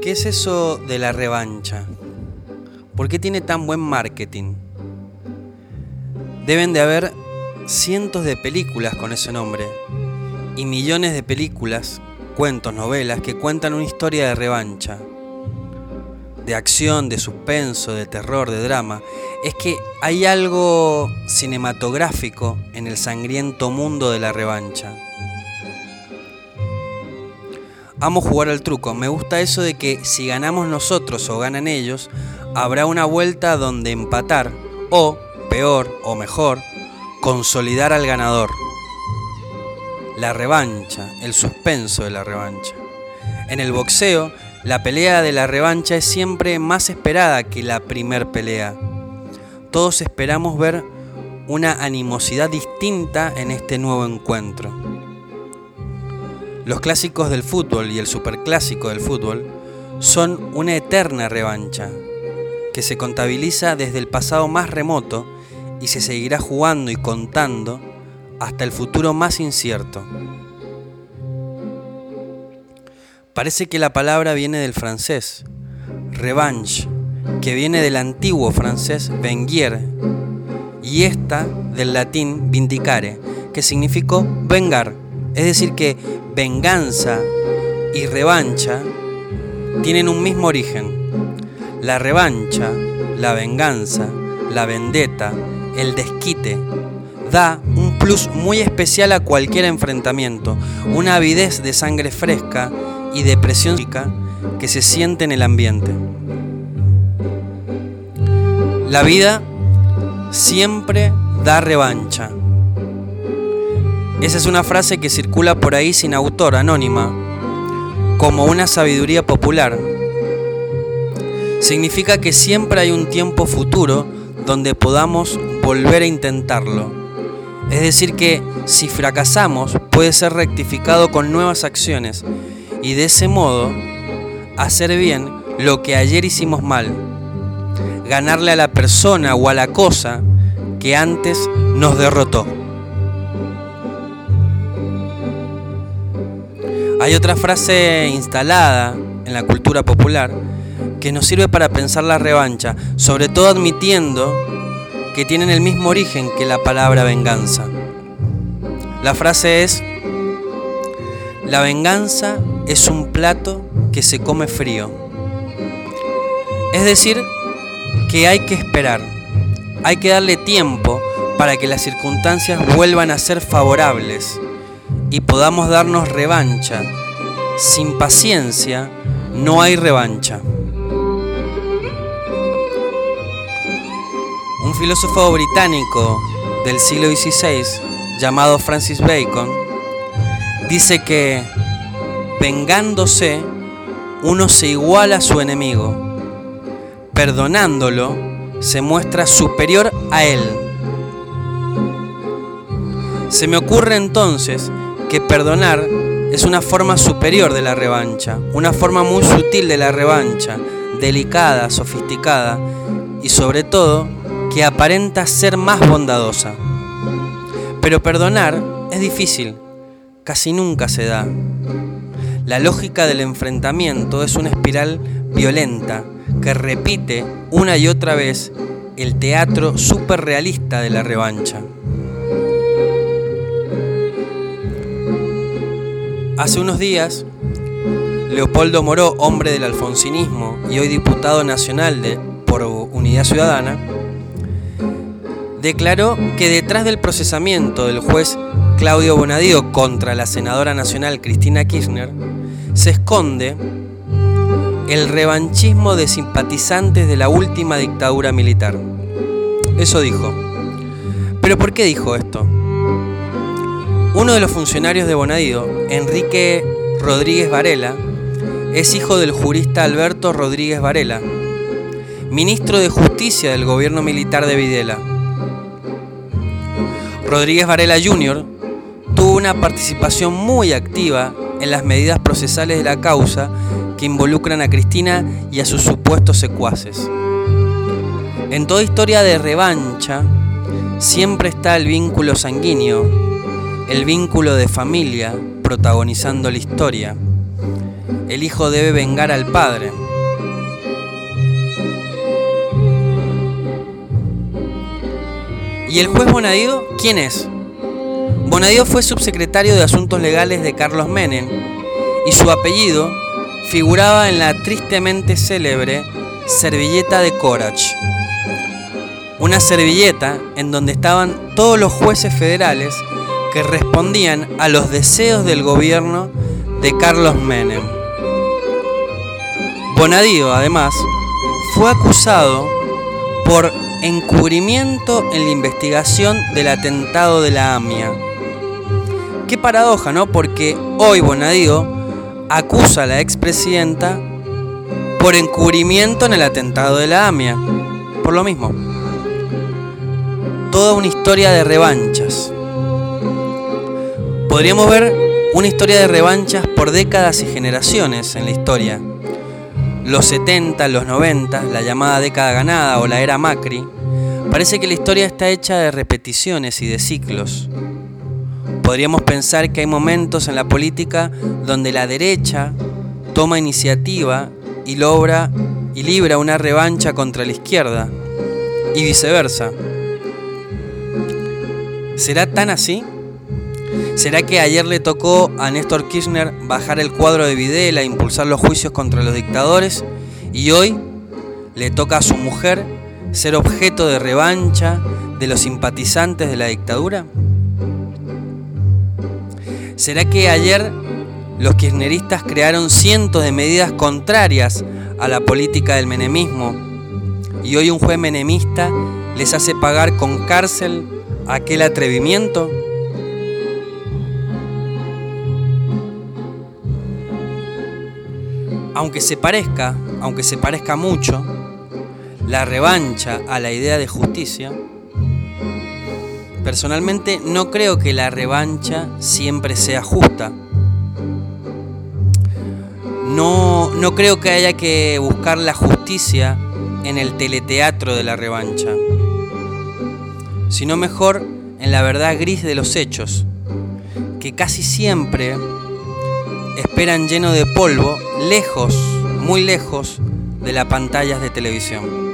¿Qué es eso de la revancha? ¿Por qué tiene tan buen marketing? Deben de haber cientos de películas con ese nombre y millones de películas, cuentos, novelas que cuentan una historia de revancha, de acción, de suspenso, de terror, de drama. Es que hay algo cinematográfico en el sangriento mundo de la revancha. Amo jugar al truco, me gusta eso de que si ganamos nosotros o ganan ellos, habrá una vuelta donde empatar o, peor o mejor, consolidar al ganador. La revancha, el suspenso de la revancha. En el boxeo, la pelea de la revancha es siempre más esperada que la primer pelea. Todos esperamos ver una animosidad distinta en este nuevo encuentro. Los clásicos del fútbol y el superclásico del fútbol son una eterna revancha que se contabiliza desde el pasado más remoto y se seguirá jugando y contando hasta el futuro más incierto. Parece que la palabra viene del francés, revanche, que viene del antiguo francés vengiere, y esta del latín vindicare, que significó vengar. Es decir que venganza y revancha tienen un mismo origen. La revancha, la venganza, la vendetta, el desquite, da un plus muy especial a cualquier enfrentamiento, una avidez de sangre fresca y de presión que se siente en el ambiente. La vida siempre da revancha. Esa es una frase que circula por ahí sin autor, anónima, como una sabiduría popular. Significa que siempre hay un tiempo futuro donde podamos volver a intentarlo. Es decir que si fracasamos puede ser rectificado con nuevas acciones y de ese modo hacer bien lo que ayer hicimos mal, ganarle a la persona o a la cosa que antes nos derrotó. Hay otra frase instalada en la cultura popular que nos sirve para pensar la revancha, sobre todo admitiendo que tienen el mismo origen que la palabra venganza. La frase es: la venganza es un plato que se come frío. Es decir, que hay que esperar, hay que darle tiempo para que las circunstancias vuelvan a ser favorables y podamos darnos revancha. Sin paciencia no hay revancha. Un filósofo británico del siglo XVI llamado Francis Bacon dice que vengándose uno se iguala a su enemigo, perdonándolo se muestra superior a él. Se me ocurre entonces que perdonar es una forma superior de la revancha, una forma muy sutil de la revancha, delicada, sofisticada y sobre todo que aparenta ser más bondadosa. Pero perdonar es difícil, casi nunca se da. La lógica del enfrentamiento es una espiral violenta que repite una y otra vez el teatro superrealista de la revancha. Hace unos días, Leopoldo Moró, hombre del alfonsinismo y hoy diputado nacional por Unidad Ciudadana, declaró que detrás del procesamiento del juez Claudio Bonadío contra la senadora nacional Cristina Kirchner se esconde el revanchismo de simpatizantes de la última dictadura militar. Eso dijo. ¿Pero por qué dijo esto? Uno de los funcionarios de Bonadío, Enrique Rodríguez Varela, es hijo del jurista Alberto Rodríguez Varela, ministro de Justicia del gobierno militar de Videla. Rodríguez Varela Jr. tuvo una participación muy activa en las medidas procesales de la causa que involucran a Cristina y a sus supuestos secuaces. En toda historia de revancha siempre está el vínculo sanguíneo, el vínculo de familia protagonizando la historia. El hijo debe vengar al padre. ¿Y el juez Bonadío quién es? Bonadío fue subsecretario de Asuntos Legales de Carlos Menem y su apellido figuraba en la tristemente célebre servilleta de Corach. Una servilleta en donde estaban todos los jueces federales que respondían a los deseos del gobierno de Carlos Menem. Bonadío, además, fue acusado por encubrimiento en la investigación del atentado de la AMIA. Qué paradoja, ¿no? Porque hoy Bonadío acusa a la expresidenta por encubrimiento en el atentado de la AMIA. Por lo mismo. Toda una historia de revanchas. Podríamos ver una historia de revanchas por décadas y generaciones en la historia. Los 70, los 90, la llamada década ganada o la era Macri, parece que la historia está hecha de repeticiones y de ciclos. Podríamos pensar que hay momentos en la política donde la derecha toma iniciativa y libra una revancha contra la izquierda, y viceversa. ¿Será tan así? ¿Será que ayer le tocó a Néstor Kirchner bajar el cuadro de Videla e impulsar los juicios contra los dictadores, y hoy le toca a su mujer ser objeto de revancha de los simpatizantes de la dictadura? ¿Será que ayer los kirchneristas crearon cientos de medidas contrarias a la política del menemismo y hoy un juez menemista les hace pagar con cárcel aquel atrevimiento? Aunque se parezca mucho la revancha a la idea de justicia, personalmente no creo que la revancha siempre sea justa. No creo que haya que buscar la justicia en el teleteatro de la revancha, sino mejor en la verdad gris de los hechos, que casi siempre esperan lleno de polvo, lejos, muy lejos de las pantallas de televisión.